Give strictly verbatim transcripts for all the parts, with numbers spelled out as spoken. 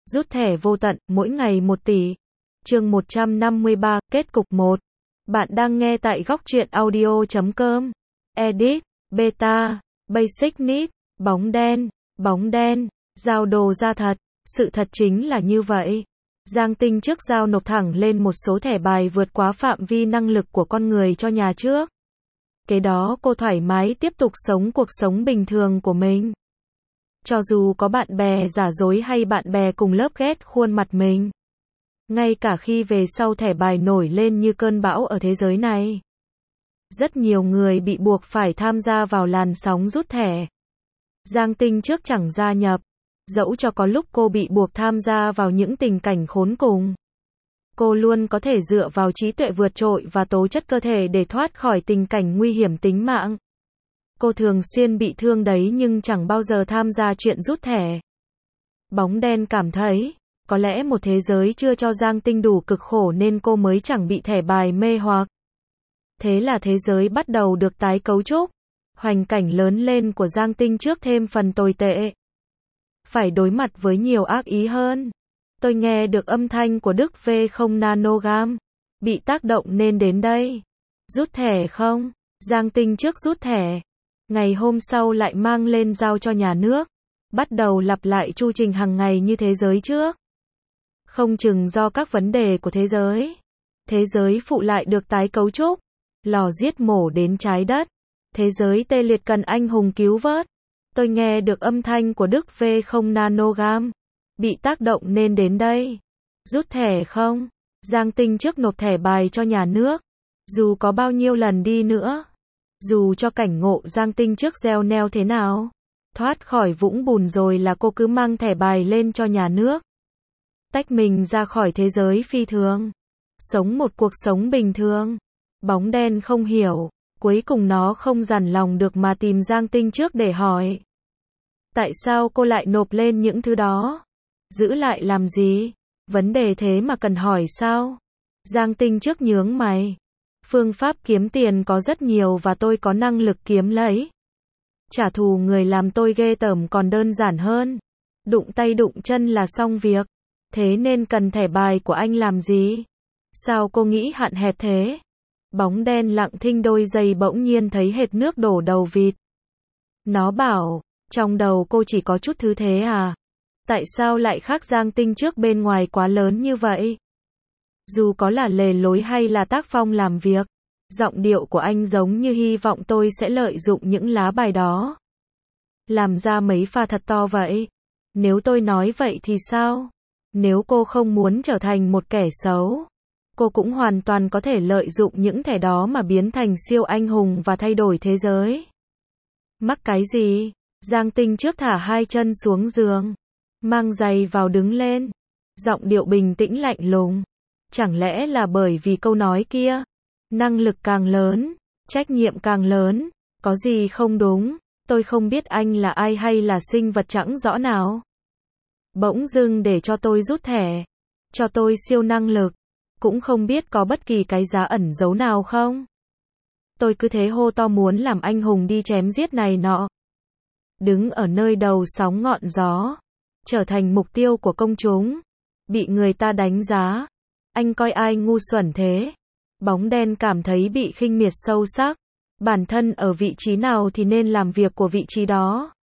Rút thẻ vô tận, mỗi ngày một tỷ. Chương một trăm năm mươi ba, kết cục một. Bạn đang nghe tại góc truyện audio chấm com. Edit, Beta, Basic Need, bóng đen, bóng đen, giao đồ ra thật. Sự thật chính là như vậy. Giang Tinh trước giao nộp thẳng lên một số thẻ bài vượt quá phạm vi năng lực của con người cho nhà trước. Kế đó cô thoải mái tiếp tục sống cuộc sống bình thường của mình. Cho dù có bạn bè giả dối hay bạn bè cùng lớp ghét khuôn mặt mình. Ngay cả khi về sau thẻ bài nổi lên như cơn bão ở thế giới này. Rất nhiều người bị buộc phải tham gia vào làn sóng rút thẻ. Giang Tinh trước chẳng gia nhập. Dẫu cho có lúc cô bị buộc tham gia vào những tình cảnh khốn cùng. Cô luôn có thể dựa vào trí tuệ vượt trội và tố chất cơ thể để thoát khỏi tình cảnh nguy hiểm tính mạng. Cô thường xuyên bị thương đấy nhưng chẳng bao giờ tham gia chuyện rút thẻ. Bóng đen cảm thấy, có lẽ một thế giới chưa cho Giang Tinh đủ cực khổ nên cô mới chẳng bị thẻ bài mê hoặc. Thế là thế giới bắt đầu được tái cấu trúc. Hoành cảnh lớn lên của Giang Tinh trước thêm phần tồi tệ. Phải đối mặt với nhiều ác ý hơn. Tôi nghe được âm thanh của Đức V không nanogam. Bị tác động nên đến đây. Rút thẻ không? Giang Tinh trước rút thẻ. Ngày hôm sau lại mang lên giao cho nhà nước. Bắt đầu lặp lại chu trình hàng ngày như thế giới trước. Không chừng do các vấn đề của thế giới. Thế giới phụ lại được tái cấu trúc. Lò giết mổ đến trái đất. Thế giới tê liệt cần anh hùng cứu vớt. Tôi nghe được âm thanh của Đức V không nanogam. Bị tác động nên đến đây. Rút thẻ không? Giang Tinh trước nộp thẻ bài cho nhà nước. Dù có bao nhiêu lần đi nữa. Dù cho cảnh ngộ Giang Tinh trước gieo neo thế nào. Thoát khỏi vũng bùn rồi là cô cứ mang thẻ bài lên cho nhà nước. Tách mình ra khỏi thế giới phi thường. Sống một cuộc sống bình thường. Bóng đen không hiểu. Cuối cùng nó không dằn lòng được mà tìm Giang Tinh trước để hỏi. Tại sao cô lại nộp lên những thứ đó? Giữ lại làm gì? Vấn đề thế mà cần hỏi sao? Giang Tinh trước nhướng mày. Phương pháp kiếm tiền có rất nhiều và tôi có năng lực kiếm lấy. Trả thù người làm tôi ghê tởm còn đơn giản hơn. Đụng tay đụng chân là xong việc. Thế nên cần thẻ bài của anh làm gì? Sao cô nghĩ hạn hẹp thế? Bóng đen lặng thinh đôi giây bỗng nhiên thấy hệt nước đổ đầu vịt. Nó bảo, trong đầu cô chỉ có chút thứ thế à? Tại sao lại khác Giang Tinh trước bên ngoài quá lớn như vậy? Dù có là lề lối hay là tác phong làm việc, giọng điệu của anh giống như hy vọng tôi sẽ lợi dụng những lá bài đó. Làm ra mấy pha thật to vậy. Nếu tôi nói vậy thì sao? Nếu cô không muốn trở thành một kẻ xấu, cô cũng hoàn toàn có thể lợi dụng những thẻ đó mà biến thành siêu anh hùng và thay đổi thế giới. Mắc cái gì? Giang Tinh trước thả hai chân xuống giường. Mang giày vào đứng lên. Giọng điệu bình tĩnh lạnh lùng. Chẳng lẽ là bởi vì câu nói kia? Năng lực càng lớn, trách nhiệm càng lớn. Có gì không đúng? Tôi không biết anh là ai hay là sinh vật chẳng rõ nào. Bỗng dưng để cho tôi rút thẻ. Cho tôi siêu năng lực. Cũng không biết có bất kỳ cái giá ẩn giấu nào không? Tôi cứ thế hô to muốn làm anh hùng đi chém giết này nọ. Đứng ở nơi đầu sóng ngọn gió. Trở thành mục tiêu của công chúng. Bị người ta đánh giá. Anh coi ai ngu xuẩn thế? Bóng đen cảm thấy bị khinh miệt sâu sắc. Bản thân ở vị trí nào thì nên làm việc của vị trí đó.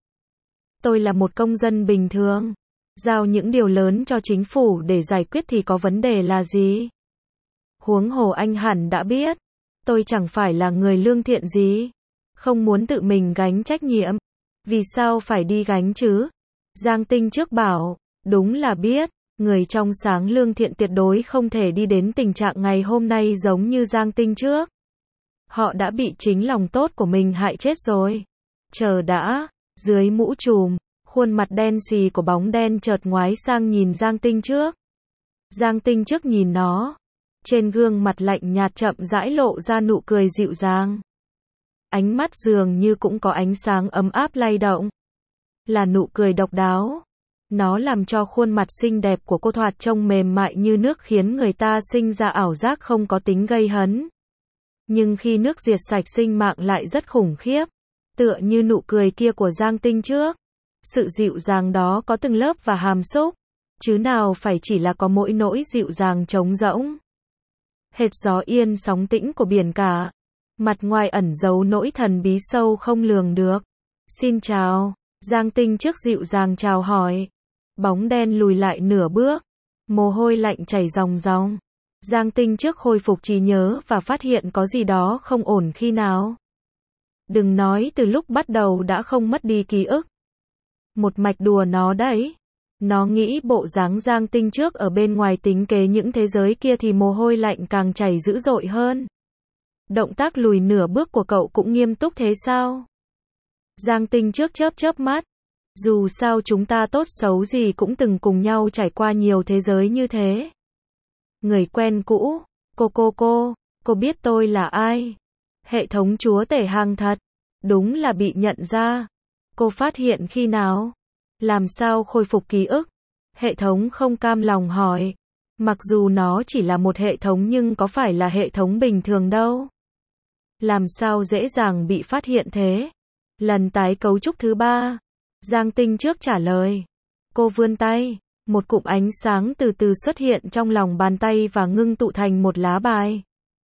Tôi là một công dân bình thường. Giao những điều lớn cho chính phủ để giải quyết thì có vấn đề là gì? Huống hồ anh hẳn đã biết. Tôi chẳng phải là người lương thiện gì. Không muốn tự mình gánh trách nhiệm. Vì sao phải đi gánh chứ? Giang Tinh trước bảo, đúng là biết. Người trong sáng lương thiện tuyệt đối không thể đi đến tình trạng ngày hôm nay giống như Giang Tinh trước. Họ đã bị chính lòng tốt của mình hại chết rồi. Chờ đã, dưới mũ trùm, khuôn mặt đen xì của bóng đen chợt ngoái sang nhìn Giang Tinh trước. Giang Tinh trước nhìn nó. Trên gương mặt lạnh nhạt chậm rãi lộ ra nụ cười dịu dàng. Ánh mắt dường như cũng có ánh sáng ấm áp lay động. Là nụ cười độc đáo. Nó làm cho khuôn mặt xinh đẹp của cô thoạt trông mềm mại như nước khiến người ta sinh ra ảo giác không có tính gây hấn. Nhưng khi nước diệt sạch sinh mạng lại rất khủng khiếp. Tựa như nụ cười kia của Giang Tinh trước. Sự dịu dàng đó có từng lớp và hàm xúc. chứ nào phải chỉ là có mỗi nỗi dịu dàng trống rỗng. Hệt gió yên sóng tĩnh của biển cả, mặt ngoài ẩn giấu nỗi thần bí sâu không lường được. Xin chào, Giang Tinh trước dịu dàng chào hỏi. Bóng đen lùi lại nửa bước, mồ hôi lạnh chảy ròng ròng. Giang Tinh trước hồi phục trí nhớ và phát hiện có gì đó không ổn khi nào. Đừng nói từ lúc bắt đầu đã không mất đi ký ức. Một mạch đùa nó đấy. Nó nghĩ bộ dáng Giang Tinh trước ở bên ngoài tính kế những thế giới kia thì mồ hôi lạnh càng chảy dữ dội hơn. Động tác lùi nửa bước của cậu cũng nghiêm túc thế sao? Giang Tinh trước chớp chớp mắt. Dù sao chúng ta tốt xấu gì cũng từng cùng nhau trải qua nhiều thế giới như thế. Người quen cũ, cô cô cô, cô biết tôi là ai? Hệ thống chúa tể hàng thật. Đúng là bị nhận ra. Cô phát hiện khi nào? Làm sao khôi phục ký ức? Hệ thống không cam lòng hỏi. Mặc dù nó chỉ là một hệ thống nhưng có phải là hệ thống bình thường đâu. Làm sao dễ dàng bị phát hiện thế? Lần tái cấu trúc thứ ba. Giang Tinh trước trả lời. Cô vươn tay. Một cụm ánh sáng từ từ xuất hiện trong lòng bàn tay và ngưng tụ thành một lá bài.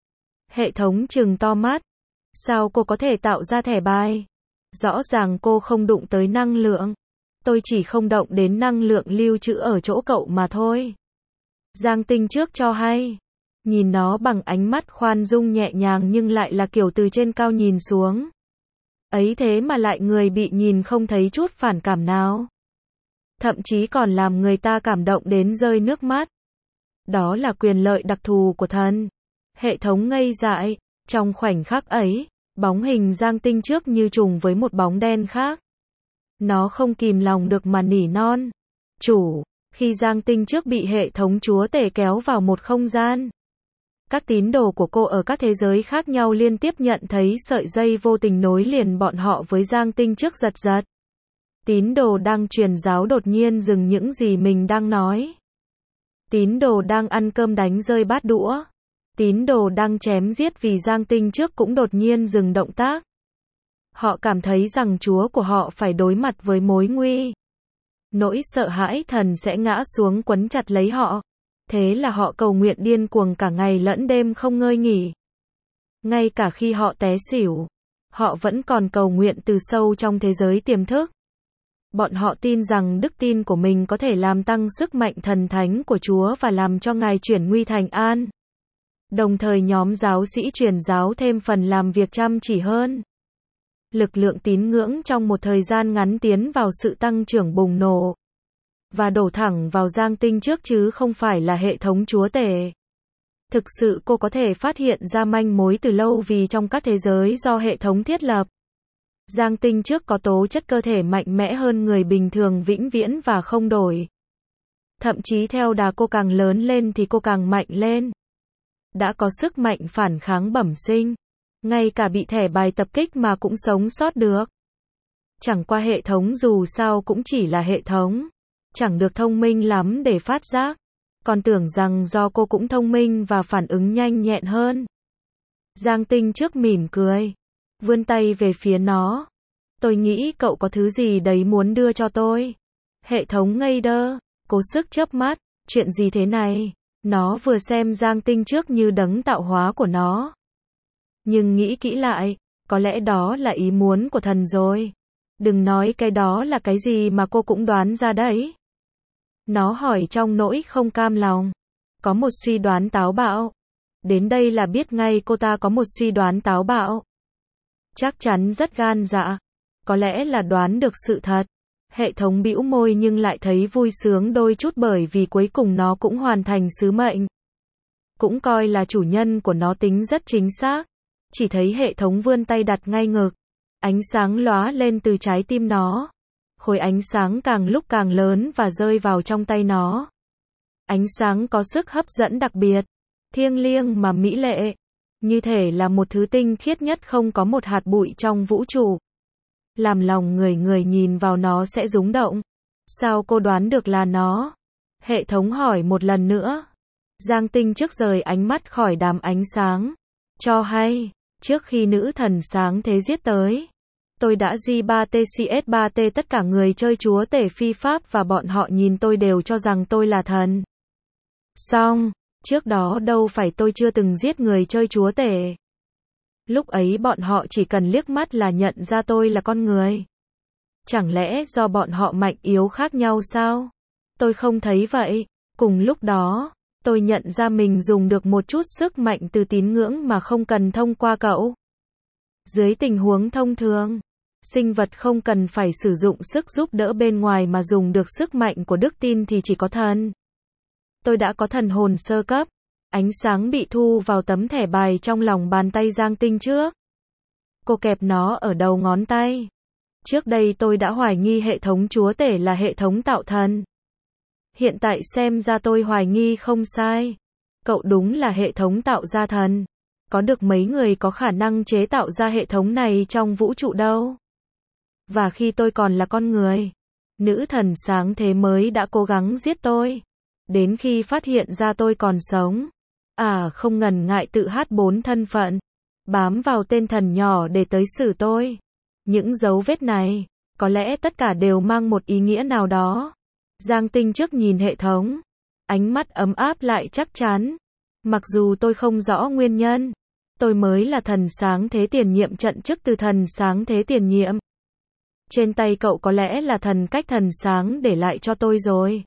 Hệ thống trừng to mắt. Sao cô có thể tạo ra thẻ bài? Rõ ràng cô không đụng tới năng lượng. Tôi chỉ không động đến năng lượng lưu trữ ở chỗ cậu mà thôi. Giang Tinh trước cho hay. Nhìn nó bằng ánh mắt khoan dung nhẹ nhàng nhưng lại là kiểu từ trên cao nhìn xuống. Ấy thế mà lại người bị nhìn không thấy chút phản cảm nào. Thậm chí còn làm người ta cảm động đến rơi nước mắt. Đó là quyền lợi đặc thù của thần. Hệ thống ngây dại. Trong khoảnh khắc ấy, bóng hình Giang Tinh trước như trùng với một bóng đen khác. Nó không kìm lòng được mà nỉ non. Chủ, khi Giang Tinh trước bị hệ thống chúa tể kéo vào một không gian. Các tín đồ của cô ở các thế giới khác nhau liên tiếp nhận thấy sợi dây vô tình nối liền bọn họ với Giang Tinh trước giật giật. Tín đồ đang truyền giáo đột nhiên dừng những gì mình đang nói. Tín đồ đang ăn cơm đánh rơi bát đũa. Tín đồ đang chém giết vì Giang Tinh trước cũng đột nhiên dừng động tác. Họ cảm thấy rằng Chúa của họ phải đối mặt với mối nguy. Nỗi sợ hãi thần sẽ ngã xuống quấn chặt lấy họ. Thế là họ cầu nguyện điên cuồng cả ngày lẫn đêm không ngơi nghỉ. Ngay cả khi họ té xỉu, họ vẫn còn cầu nguyện từ sâu trong thế giới tiềm thức. Bọn họ tin rằng đức tin của mình có thể làm tăng sức mạnh thần thánh của Chúa và làm cho Ngài chuyển nguy thành an. Đồng thời nhóm giáo sĩ truyền giáo thêm phần làm việc chăm chỉ hơn. Lực lượng tín ngưỡng trong một thời gian ngắn tiến vào sự tăng trưởng bùng nổ. Và đổ thẳng vào Giang Tinh trước chứ không phải là hệ thống chúa tể. Thực sự cô có thể phát hiện ra manh mối từ lâu vì trong các thế giới do hệ thống thiết lập. Giang Tinh trước có tố chất cơ thể mạnh mẽ hơn người bình thường vĩnh viễn và không đổi. Thậm chí theo đà cô càng lớn lên thì cô càng mạnh lên. Đã có sức mạnh phản kháng bẩm sinh. Ngay cả bị thẻ bài tập kích mà cũng sống sót được. Chẳng qua hệ thống dù sao cũng chỉ là hệ thống. Chẳng được thông minh lắm để phát giác. Còn tưởng rằng do cô cũng thông minh và phản ứng nhanh nhẹn hơn. Giang Tinh trước mỉm cười. Vươn tay về phía nó. Tôi nghĩ cậu có thứ gì đấy muốn đưa cho tôi. Hệ thống ngây đơ. Cố sức chớp mắt. Chuyện gì thế này? Nó vừa xem Giang Tinh trước như đấng tạo hóa của nó. Nhưng nghĩ kỹ lại, có lẽ đó là ý muốn của thần rồi. Đừng nói cái đó là cái gì mà cô cũng đoán ra đấy. Nó hỏi trong nỗi không cam lòng. Có một suy đoán táo bạo. Đến đây là biết ngay cô ta có một suy đoán táo bạo. Chắc chắn rất gan dạ. Có lẽ là đoán được sự thật. Hệ thống bĩu môi nhưng lại thấy vui sướng đôi chút bởi vì cuối cùng nó cũng hoàn thành sứ mệnh. Cũng coi là chủ nhân của nó tính rất chính xác. Chỉ thấy hệ thống vươn tay đặt ngay ngực. Ánh sáng lóa lên từ trái tim nó. Khối ánh sáng càng lúc càng lớn và rơi vào trong tay nó. Ánh sáng có sức hấp dẫn đặc biệt. Thiêng liêng mà mỹ lệ. Như thể là một thứ tinh khiết nhất không có một hạt bụi trong vũ trụ. Làm lòng người người nhìn vào nó sẽ rúng động. Sao cô đoán được là nó? Hệ thống hỏi một lần nữa. Giang Tinh trước rời ánh mắt khỏi đám ánh sáng. Cho hay, trước khi nữ thần sáng thế giết tới, Tôi đã G ba T C S ba T tất cả người chơi chúa tể phi pháp và bọn họ nhìn tôi đều cho rằng tôi là thần. Xong, trước đó đâu phải tôi chưa từng giết người chơi chúa tể. Lúc ấy bọn họ chỉ cần liếc mắt là nhận ra tôi là con người. Chẳng lẽ do bọn họ mạnh yếu khác nhau sao? Tôi không thấy vậy. Cùng lúc đó, tôi nhận ra mình dùng được một chút sức mạnh từ tín ngưỡng mà không cần thông qua cậu. Dưới tình huống thông thường, sinh vật không cần phải sử dụng sức giúp đỡ bên ngoài mà dùng được sức mạnh của đức tin thì chỉ có thần. Tôi đã có thần hồn sơ cấp. Ánh sáng bị thu vào tấm thẻ bài trong lòng bàn tay Giang Tinh trước. Cô kẹp nó ở đầu ngón tay. Trước đây tôi đã hoài nghi hệ thống chúa tể là hệ thống tạo thần. Hiện tại xem ra tôi hoài nghi không sai. Cậu đúng là hệ thống tạo ra thần. Có được mấy người có khả năng chế tạo ra hệ thống này trong vũ trụ đâu. Và khi tôi còn là con người, nữ thần sáng thế mới đã cố gắng giết tôi. Đến khi phát hiện ra tôi còn sống, à không ngần ngại tự hát bốn thân phận, bám vào tên thần nhỏ để tới xử tôi. Những dấu vết này, có lẽ tất cả đều mang một ý nghĩa nào đó. Giang Tinh trước nhìn hệ thống, ánh mắt ấm áp lại chắc chắn. Mặc dù tôi không rõ nguyên nhân, tôi mới là thần sáng thế tiền nhiệm trận chức từ thần sáng thế tiền nhiệm. Trên tay cậu có lẽ là thần cách thần sáng để lại cho tôi rồi.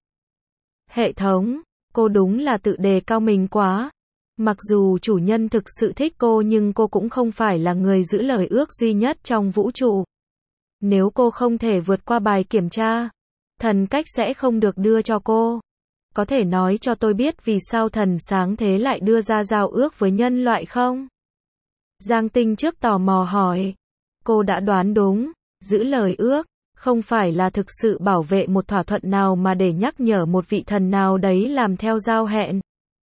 Hệ thống, cô đúng là tự đề cao mình quá. Mặc dù chủ nhân thực sự thích cô nhưng cô cũng không phải là người giữ lời ước duy nhất trong vũ trụ. Nếu cô không thể vượt qua bài kiểm tra, thần cách sẽ không được đưa cho cô. Có thể nói cho tôi biết vì sao thần sáng thế lại đưa ra giao ước với nhân loại không? Giang Tinh trước tò mò hỏi. Cô đã đoán đúng, giữ lời ước, không phải là thực sự bảo vệ một thỏa thuận nào mà để nhắc nhở một vị thần nào đấy làm theo giao hẹn.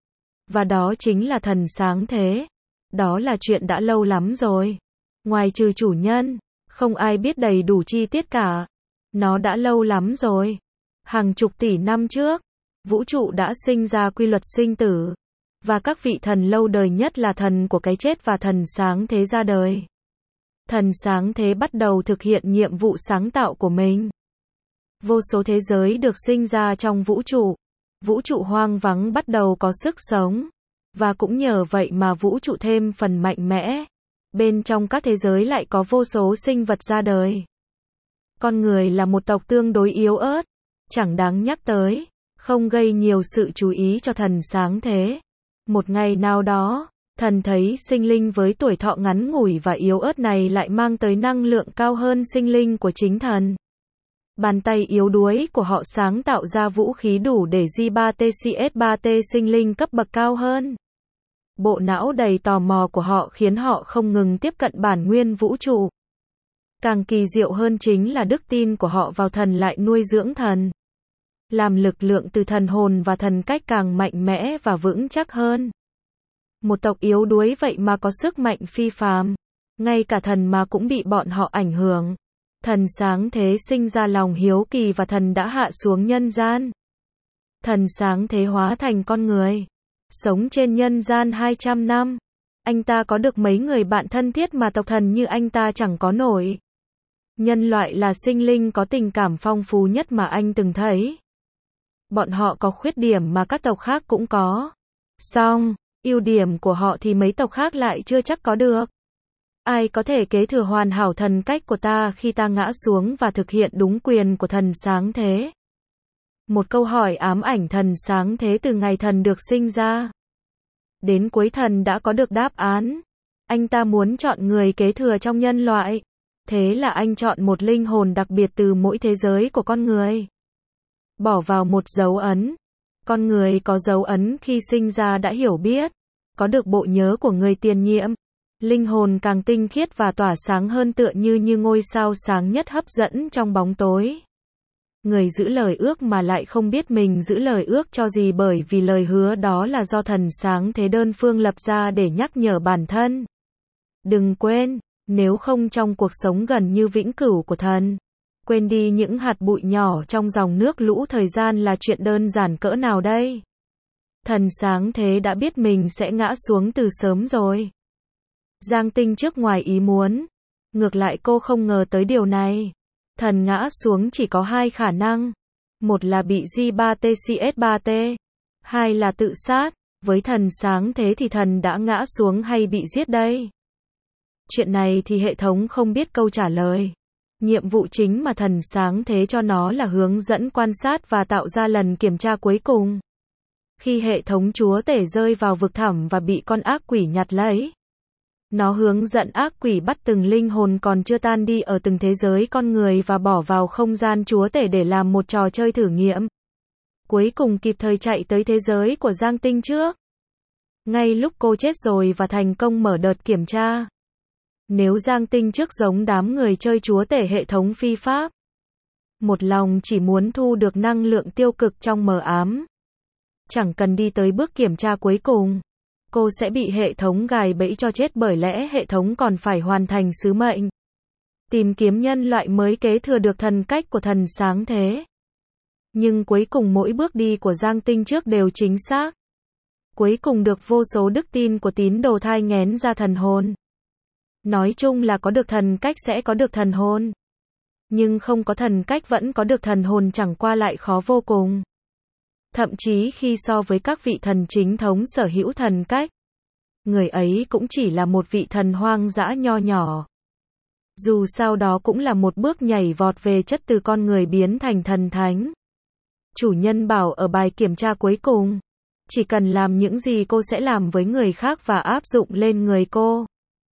Và đó chính là thần sáng thế. Đó là chuyện đã lâu lắm rồi. Ngoài trừ chủ nhân, không ai biết đầy đủ chi tiết cả. Nó đã lâu lắm rồi. Hàng chục tỷ năm trước, vũ trụ đã sinh ra quy luật sinh tử. Và các vị thần lâu đời nhất là thần của cái chết và thần sáng thế ra đời. Thần sáng thế bắt đầu thực hiện nhiệm vụ sáng tạo của mình. Vô số thế giới được sinh ra trong vũ trụ. Vũ trụ hoang vắng bắt đầu có sức sống. Và cũng nhờ vậy mà vũ trụ thêm phần mạnh mẽ. Bên trong các thế giới lại có vô số sinh vật ra đời. Con người là một tộc tương đối yếu ớt. Chẳng đáng nhắc tới. Không gây nhiều sự chú ý cho thần sáng thế. Một ngày nào đó, thần thấy sinh linh với tuổi thọ ngắn ngủi và yếu ớt này lại mang tới năng lượng cao hơn sinh linh của chính thần. Bàn tay yếu đuối của họ sáng tạo ra vũ khí đủ để G ba T C S ba T sinh linh cấp bậc cao hơn. Bộ não đầy tò mò của họ khiến họ không ngừng tiếp cận bản nguyên vũ trụ. Càng kỳ diệu hơn chính là đức tin của họ vào thần lại nuôi dưỡng thần. Làm lực lượng từ thần hồn và thần cách càng mạnh mẽ và vững chắc hơn. Một tộc yếu đuối vậy mà có sức mạnh phi phàm. Ngay cả thần mà cũng bị bọn họ ảnh hưởng. Thần sáng thế sinh ra lòng hiếu kỳ và thần đã hạ xuống nhân gian. Thần sáng thế hóa thành con người. Sống trên nhân gian hai trăm năm. Anh ta có được mấy người bạn thân thiết mà tộc thần như anh ta chẳng có nổi. Nhân loại là sinh linh có tình cảm phong phú nhất mà anh từng thấy. Bọn họ có khuyết điểm mà các tộc khác cũng có. Song, ưu điểm của họ thì mấy tộc khác lại chưa chắc có được. Ai có thể kế thừa hoàn hảo thần cách của ta khi ta ngã xuống và thực hiện đúng quyền của thần sáng thế? Một câu hỏi ám ảnh thần sáng thế từ ngày thần được sinh ra. Đến cuối thần đã có được đáp án. Anh ta muốn chọn người kế thừa trong nhân loại. Thế là anh chọn một linh hồn đặc biệt từ mỗi thế giới của con người. Bỏ vào một dấu ấn. Con người có dấu ấn khi sinh ra đã hiểu biết. Có được bộ nhớ của người tiền nhiệm. Linh hồn càng tinh khiết và tỏa sáng hơn tựa như như ngôi sao sáng nhất hấp dẫn trong bóng tối. Người giữ lời ước mà lại không biết mình giữ lời ước cho gì bởi vì lời hứa đó là do thần sáng thế đơn phương lập ra để nhắc nhở bản thân. Đừng quên, nếu không trong cuộc sống gần như vĩnh cửu của thần, quên đi những hạt bụi nhỏ trong dòng nước lũ thời gian là chuyện đơn giản cỡ nào đây? Thần sáng thế đã biết mình sẽ ngã xuống từ sớm rồi. Giang Tinh trước ngoài ý muốn. Ngược lại cô không ngờ tới điều này. Thần ngã xuống chỉ có hai khả năng. Một là bị G ba T C S ba T. Hai là tự sát. Với thần sáng thế thì thần đã ngã xuống hay bị giết đây? Chuyện này thì hệ thống không biết câu trả lời. Nhiệm vụ chính mà thần sáng thế cho nó là hướng dẫn quan sát và tạo ra lần kiểm tra cuối cùng. Khi hệ thống chúa tể rơi vào vực thẳm và bị con ác quỷ nhặt lấy, nó hướng dẫn ác quỷ bắt từng linh hồn còn chưa tan đi ở từng thế giới con người và bỏ vào không gian chúa tể để làm một trò chơi thử nghiệm. Cuối cùng kịp thời chạy tới thế giới của Giang Tinh trước. Ngay lúc cô chết rồi và thành công mở đợt kiểm tra. Nếu Giang Tinh trước giống đám người chơi chúa tể hệ thống phi pháp, một lòng chỉ muốn thu được năng lượng tiêu cực trong mờ ám, chẳng cần đi tới bước kiểm tra cuối cùng, cô sẽ bị hệ thống gài bẫy cho chết bởi lẽ hệ thống còn phải hoàn thành sứ mệnh. Tìm kiếm nhân loại mới kế thừa được thần cách của thần sáng thế. Nhưng cuối cùng mỗi bước đi của Giang Tinh trước đều chính xác. Cuối cùng được vô số đức tin của tín đồ thai nghén ra thần hồn. Nói chung là có được thần cách sẽ có được thần hồn. Nhưng không có thần cách vẫn có được thần hồn chẳng qua lại khó vô cùng. Thậm chí khi so với các vị thần chính thống sở hữu thần cách, người ấy cũng chỉ là một vị thần hoang dã nho nhỏ. Dù sao đó cũng là một bước nhảy vọt về chất từ con người biến thành thần thánh. Chủ nhân bảo ở bài kiểm tra cuối cùng, chỉ cần làm những gì cô sẽ làm với người khác và áp dụng lên người cô.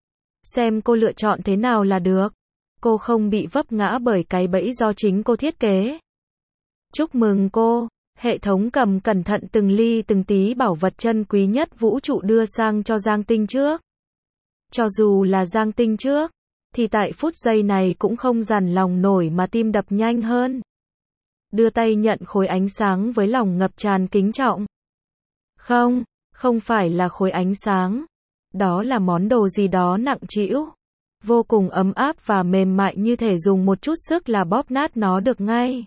Xem cô lựa chọn thế nào là được. Cô không bị vấp ngã bởi cái bẫy do chính cô thiết kế. Chúc mừng cô. Hệ thống cầm cẩn thận từng ly từng tí bảo vật chân quý nhất vũ trụ đưa sang cho Giang Tinh trước. Cho dù là Giang Tinh trước, thì tại phút giây này cũng không dằn lòng nổi mà tim đập nhanh hơn. Đưa tay nhận khối ánh sáng với lòng ngập tràn kính trọng. Không, không phải là khối ánh sáng. Đó là món đồ gì đó nặng trĩu, vô cùng ấm áp và mềm mại như thể dùng một chút sức là bóp nát nó được ngay.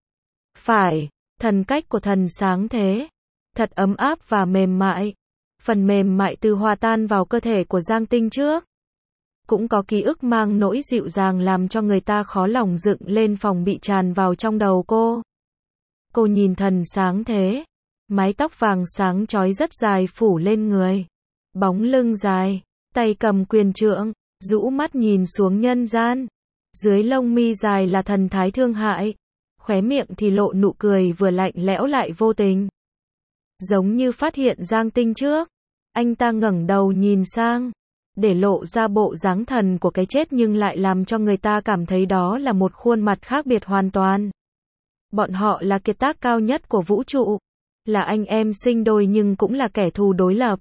Phải, thần cách của thần sáng thế. Thật ấm áp và mềm mại. Phần mềm mại từ hòa tan vào cơ thể của Giang Tinh trước. Cũng có ký ức mang nỗi dịu dàng làm cho người ta khó lòng dựng lên phòng bị tràn vào trong đầu cô. Cô nhìn thần sáng thế. Mái tóc vàng sáng chói rất dài phủ lên người. Bóng lưng dài, tay cầm quyền trượng, rũ mắt nhìn xuống nhân gian. Dưới lông mi dài là thần thái thương hại. Khóe miệng thì lộ nụ cười vừa lạnh lẽo lại vô tình. Giống như phát hiện Giang Tinh trước. Anh ta ngẩng đầu nhìn sang. Để lộ ra bộ dáng thần của cái chết nhưng lại làm cho người ta cảm thấy đó là một khuôn mặt khác biệt hoàn toàn. Bọn họ là kiệt tác cao nhất của vũ trụ. Là anh em sinh đôi nhưng cũng là kẻ thù đối lập.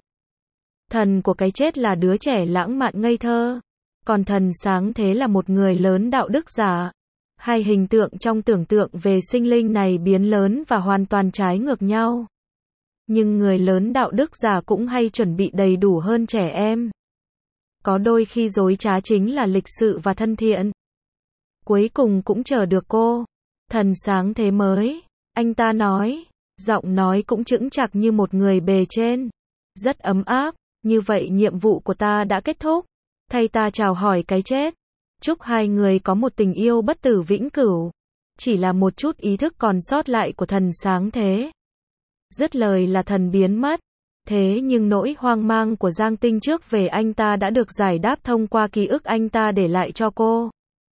Thần của cái chết là đứa trẻ lãng mạn ngây thơ. Còn thần sáng thế là một người lớn đạo đức giả. Hai hình tượng trong tưởng tượng về sinh linh này biến lớn và hoàn toàn trái ngược nhau. Nhưng người lớn đạo đức giả cũng hay chuẩn bị đầy đủ hơn trẻ em. Có đôi khi dối trá chính là lịch sự và thân thiện. Cuối cùng cũng chờ được cô. Thần sáng thế mới. Anh ta nói. Giọng nói cũng chững chạc như một người bề trên. Rất ấm áp. Như vậy nhiệm vụ của ta đã kết thúc. Thay ta chào hỏi cái chết. Chúc hai người có một tình yêu bất tử vĩnh cửu. Chỉ là một chút ý thức còn sót lại của thần sáng thế. Dứt lời là thần biến mất. Thế nhưng nỗi hoang mang của Giang Tinh trước về anh ta đã được giải đáp thông qua ký ức anh ta để lại cho cô.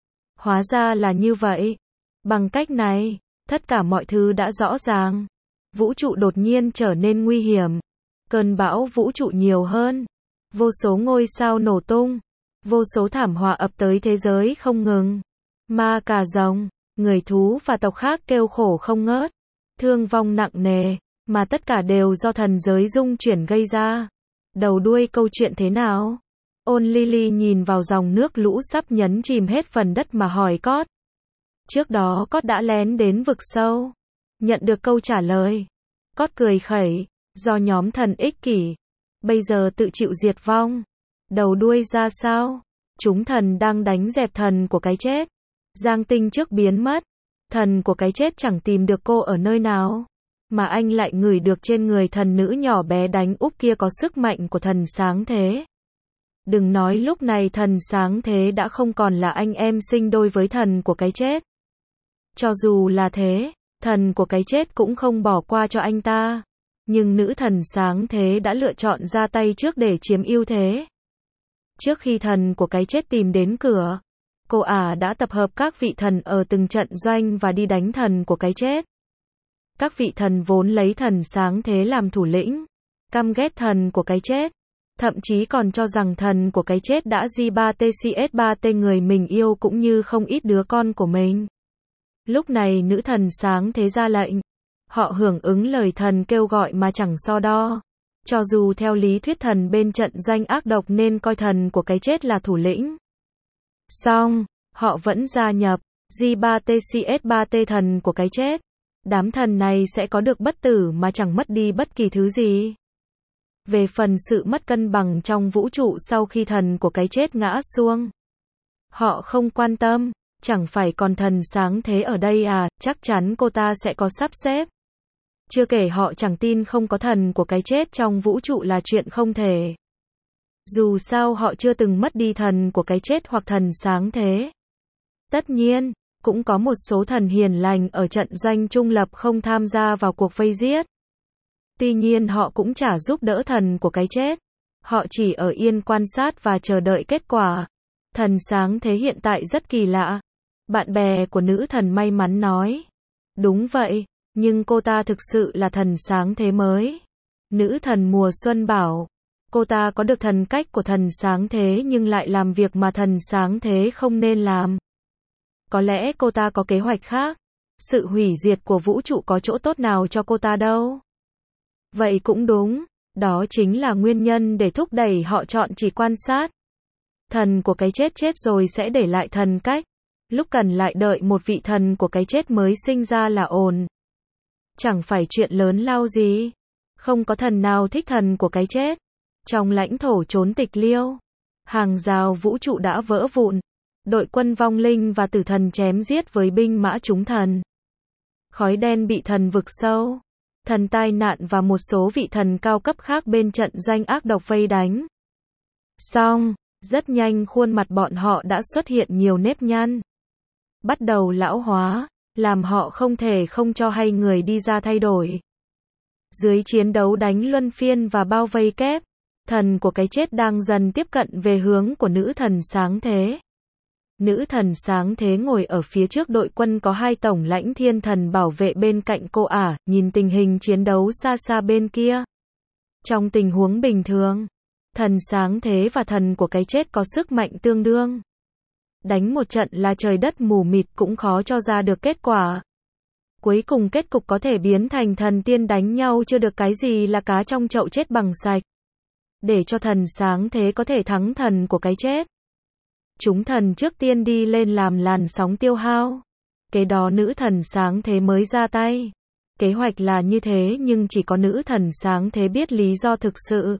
Hóa ra là như vậy. Bằng cách này, tất cả mọi thứ đã rõ ràng. Vũ trụ đột nhiên trở nên nguy hiểm. Cơn bão vũ trụ nhiều hơn. Vô số ngôi sao nổ tung. Vô số thảm họa ập tới thế giới không ngừng. Ma cà rồng, người thú và tộc khác kêu khổ không ngớt. Thương vong nặng nề. Mà tất cả đều do thần giới dung chuyển gây ra. Đầu đuôi câu chuyện thế nào? Ôn Lily nhìn vào dòng nước lũ sắp nhấn chìm hết phần đất mà hỏi Cót. Trước đó Cót đã lén đến vực sâu. Nhận được câu trả lời. Cót cười khẩy. Do nhóm thần ích kỷ. Bây giờ tự chịu diệt vong. Đầu đuôi ra sao? Chúng thần đang đánh dẹp thần của cái chết. Giang Tinh trước biến mất. Thần của cái chết chẳng tìm được cô ở nơi nào. Mà anh lại ngửi được trên người thần nữ nhỏ bé đánh úp kia có sức mạnh của thần sáng thế. Đừng nói lúc này thần sáng thế đã không còn là anh em sinh đôi với thần của cái chết. Cho dù là thế, thần của cái chết cũng không bỏ qua cho anh ta. Nhưng nữ thần sáng thế đã lựa chọn ra tay trước để chiếm ưu thế. Trước khi thần của cái chết tìm đến cửa, cô ả đã tập hợp các vị thần ở từng trận doanh và đi đánh thần của cái chết. Các vị thần vốn lấy thần sáng thế làm thủ lĩnh, căm ghét thần của cái chết, thậm chí còn cho rằng thần của cái chết đã giết ba tê xê ét ba tê người mình yêu cũng như không ít đứa con của mình. Lúc này nữ thần sáng thế ra lệnh. Họ hưởng ứng lời thần kêu gọi mà chẳng so đo. Cho dù theo lý thuyết thần bên trận doanh ác độc nên coi thần của cái chết là thủ lĩnh. Song, họ vẫn gia nhập giê ba tê xê ét ba tê thần của cái chết. Đám thần này sẽ có được bất tử mà chẳng mất đi bất kỳ thứ gì. Về phần sự mất cân bằng trong vũ trụ sau khi thần của cái chết ngã xuống, họ không quan tâm. Chẳng phải còn thần sáng thế ở đây à, chắc chắn cô ta sẽ có sắp xếp. Chưa kể họ chẳng tin không có thần của cái chết trong vũ trụ là chuyện không thể. Dù sao họ chưa từng mất đi thần của cái chết hoặc thần sáng thế. Tất nhiên, cũng có một số thần hiền lành ở trận doanh trung lập không tham gia vào cuộc vây giết. Tuy nhiên họ cũng chả giúp đỡ thần của cái chết. Họ chỉ ở yên quan sát và chờ đợi kết quả. Thần sáng thế hiện tại rất kỳ lạ. Bạn bè của nữ thần may mắn nói. Đúng vậy, nhưng cô ta thực sự là thần sáng thế mới. Nữ thần mùa xuân bảo. Cô ta có được thần cách của thần sáng thế nhưng lại làm việc mà thần sáng thế không nên làm. Có lẽ cô ta có kế hoạch khác. Sự hủy diệt của vũ trụ có chỗ tốt nào cho cô ta đâu. Vậy cũng đúng. Đó chính là nguyên nhân để thúc đẩy họ chọn chỉ quan sát. Thần của cái chết chết rồi sẽ để lại thần cách. Lúc cần lại đợi một vị thần của cái chết mới sinh ra là ổn. Chẳng phải chuyện lớn lao gì. Không có thần nào thích thần của cái chết. Trong lãnh thổ trốn tịch liêu, hàng rào vũ trụ đã vỡ vụn. Đội quân vong linh và tử thần chém giết với binh mã chúng thần. Khói đen bị thần vực sâu, thần tai nạn và một số vị thần cao cấp khác bên trận doanh ác độc vây đánh. Xong, rất nhanh khuôn mặt bọn họ đã xuất hiện nhiều nếp nhăn. Bắt đầu lão hóa, làm họ không thể không cho hay người đi ra thay đổi. Dưới chiến đấu đánh luân phiên và bao vây kép, thần của cái chết đang dần tiếp cận về hướng của nữ thần sáng thế. Nữ thần sáng thế ngồi ở phía trước đội quân có hai tổng lãnh thiên thần bảo vệ bên cạnh cô ả, nhìn tình hình chiến đấu xa xa bên kia. Trong tình huống bình thường, thần sáng thế và thần của cái chết có sức mạnh tương đương. Đánh một trận là trời đất mù mịt cũng khó cho ra được kết quả. Cuối cùng kết cục có thể biến thành thần tiên đánh nhau chưa được cái gì là cá trong chậu chết bằng sạch. Để cho thần sáng thế có thể thắng thần của cái chết, chúng thần trước tiên đi lên làm làn sóng tiêu hao. Kế đó nữ thần sáng thế mới ra tay. Kế hoạch là như thế nhưng chỉ có nữ thần sáng thế biết lý do thực sự.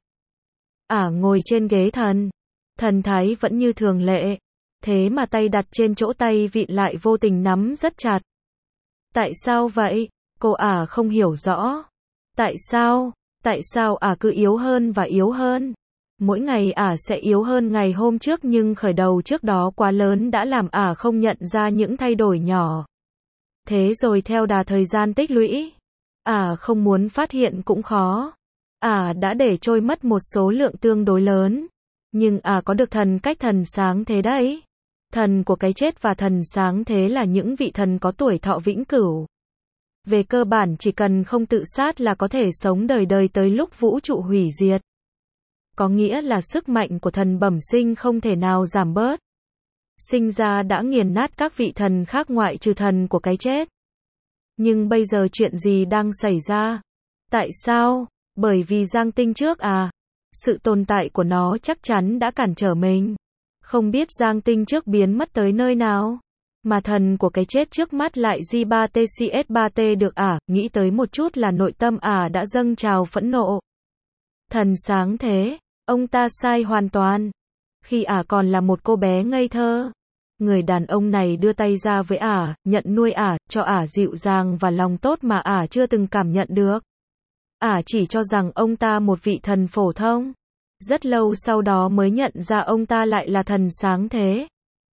Ả ngồi trên ghế thần. Thần thái vẫn như thường lệ. Thế mà tay đặt trên chỗ tay vịn lại vô tình nắm rất chặt. Tại sao vậy? Cô ả không hiểu rõ. Tại sao? Tại sao ả cứ yếu hơn và yếu hơn? Mỗi ngày ả sẽ yếu hơn ngày hôm trước nhưng khởi đầu trước đó quá lớn đã làm ả không nhận ra những thay đổi nhỏ. Thế rồi theo đà thời gian tích lũy, ả không muốn phát hiện cũng khó. Ả đã để trôi mất một số lượng tương đối lớn. Nhưng ả có được thần cách thần sáng thế đấy. Thần của cái chết và thần sáng thế là những vị thần có tuổi thọ vĩnh cửu. Về cơ bản chỉ cần không tự sát là có thể sống đời đời tới lúc vũ trụ hủy diệt. Có nghĩa là sức mạnh của thần bẩm sinh không thể nào giảm bớt. Sinh ra đã nghiền nát các vị thần khác ngoại trừ thần của cái chết. Nhưng bây giờ chuyện gì đang xảy ra? Tại sao? Bởi vì Giang Tinh trước à? Sự tồn tại của nó chắc chắn đã cản trở mình. Không biết Giang Tinh trước biến mất tới nơi nào. Mà thần của cái chết trước mắt lại giê ba tê xê ét ba tê được ả, nghĩ tới một chút là nội tâm ả đã dâng trào phẫn nộ. Thần sáng thế, ông ta sai hoàn toàn. Khi ả còn là một cô bé ngây thơ, người đàn ông này đưa tay ra với ả, nhận nuôi ả, cho ả dịu dàng và lòng tốt mà ả chưa từng cảm nhận được. Ả chỉ cho rằng ông ta một vị thần phổ thông. Rất lâu sau đó mới nhận ra ông ta lại là thần sáng thế.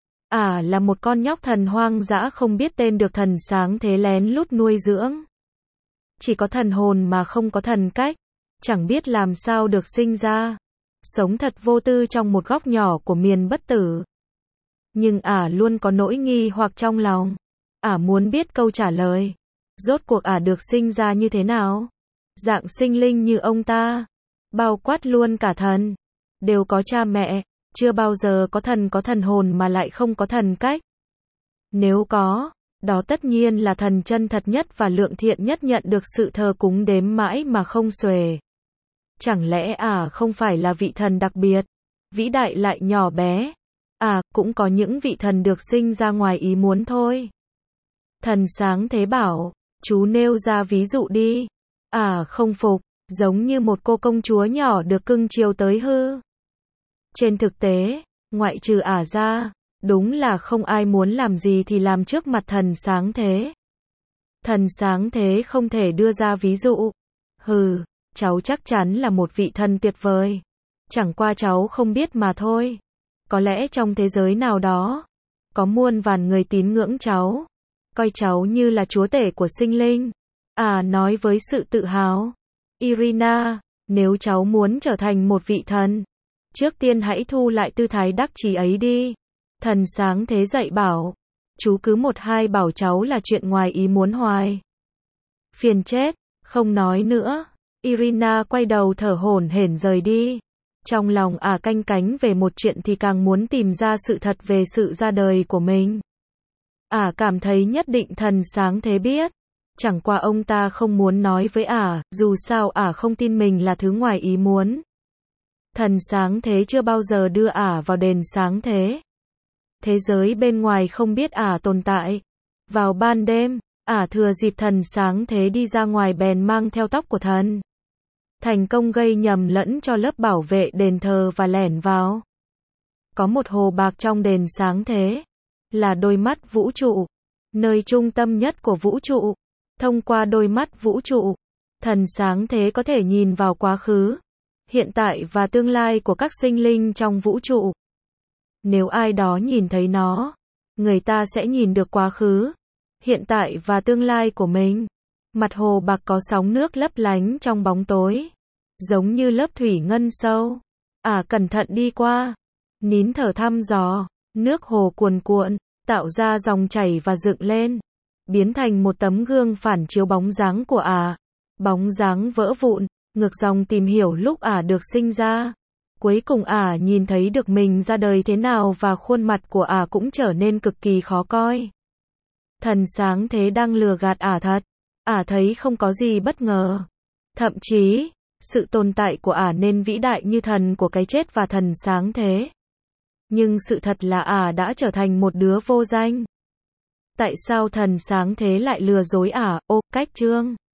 Ả là một con nhóc thần hoang dã không biết tên được thần sáng thế lén lút nuôi dưỡng. Chỉ có thần hồn mà không có thần cách, chẳng biết làm sao được sinh ra. Sống thật vô tư trong một góc nhỏ của miền bất tử. Nhưng Ả luôn có nỗi nghi hoặc trong lòng. Ả muốn biết câu trả lời. Rốt cuộc Ả được sinh ra như thế nào? Dạng sinh linh như ông ta, bao quát luôn cả thần, đều có cha mẹ, chưa bao giờ có thần có thần hồn mà lại không có thần cách. Nếu có, đó tất nhiên là thần chân thật nhất và lượng thiện nhất nhận được sự thờ cúng đếm mãi mà không xuể. Chẳng lẽ Ả không phải là vị thần đặc biệt, vĩ đại lại nhỏ bé? À, cũng có những vị thần được sinh ra ngoài ý muốn thôi. Thần sáng thế bảo, chú nêu ra ví dụ đi. À, không phục, giống như một cô công chúa nhỏ được cưng chiều tới hư. Trên thực tế, ngoại trừ Ả ra, đúng là không ai muốn làm gì thì làm trước mặt thần sáng thế. Thần sáng thế không thể đưa ra ví dụ. Hừ, cháu chắc chắn là một vị thần tuyệt vời. Chẳng qua cháu không biết mà thôi. Có lẽ trong thế giới nào đó, có muôn vàn người tín ngưỡng cháu, coi cháu như là chúa tể của sinh linh. À, nói với sự tự hào. Irina, nếu cháu muốn trở thành một vị thần, trước tiên hãy thu lại tư thái đắc chí ấy đi. Thần sáng thế dạy bảo, chú cứ một hai bảo cháu là chuyện ngoài ý muốn hoài. Phiền chết, không nói nữa. Irina quay đầu thở hổn hển rời đi. Trong lòng Ả canh cánh về một chuyện thì càng muốn tìm ra sự thật về sự ra đời của mình. Ả cảm thấy nhất định thần sáng thế biết. Chẳng qua ông ta không muốn nói với Ả, dù sao Ả không tin mình là thứ ngoài ý muốn. Thần sáng thế chưa bao giờ đưa Ả vào đền sáng thế. Thế giới bên ngoài không biết Ả tồn tại. Vào ban đêm, Ả thừa dịp thần sáng thế đi ra ngoài bèn mang theo tóc của thần. Thành công gây nhầm lẫn cho lớp bảo vệ đền thờ và lẻn vào. Có một hồ bạc trong đền sáng thế, là đôi mắt vũ trụ, nơi trung tâm nhất của vũ trụ. Thông qua đôi mắt vũ trụ, thần sáng thế có thể nhìn vào quá khứ, hiện tại và tương lai của các sinh linh trong vũ trụ. Nếu ai đó nhìn thấy nó, người ta sẽ nhìn được quá khứ, hiện tại và tương lai của mình. Mặt hồ bạc có sóng nước lấp lánh trong bóng tối, giống như lớp thủy ngân sâu. Ả cẩn thận đi qua, nín thở thăm dò, nước hồ cuồn cuộn, tạo ra dòng chảy và dựng lên, biến thành một tấm gương phản chiếu bóng dáng của Ả. Bóng dáng vỡ vụn, ngược dòng tìm hiểu lúc Ả được sinh ra. Cuối cùng Ả nhìn thấy được mình ra đời thế nào và khuôn mặt của Ả cũng trở nên cực kỳ khó coi. Thần sáng thế đang lừa gạt Ả thật. Ả thấy không có gì bất ngờ. Thậm chí, sự tồn tại của Ả nên vĩ đại như thần của cái chết và thần sáng thế. Nhưng sự thật là Ả đã trở thành một đứa vô danh. Tại sao thần sáng thế lại lừa dối Ả? Ô, cách chương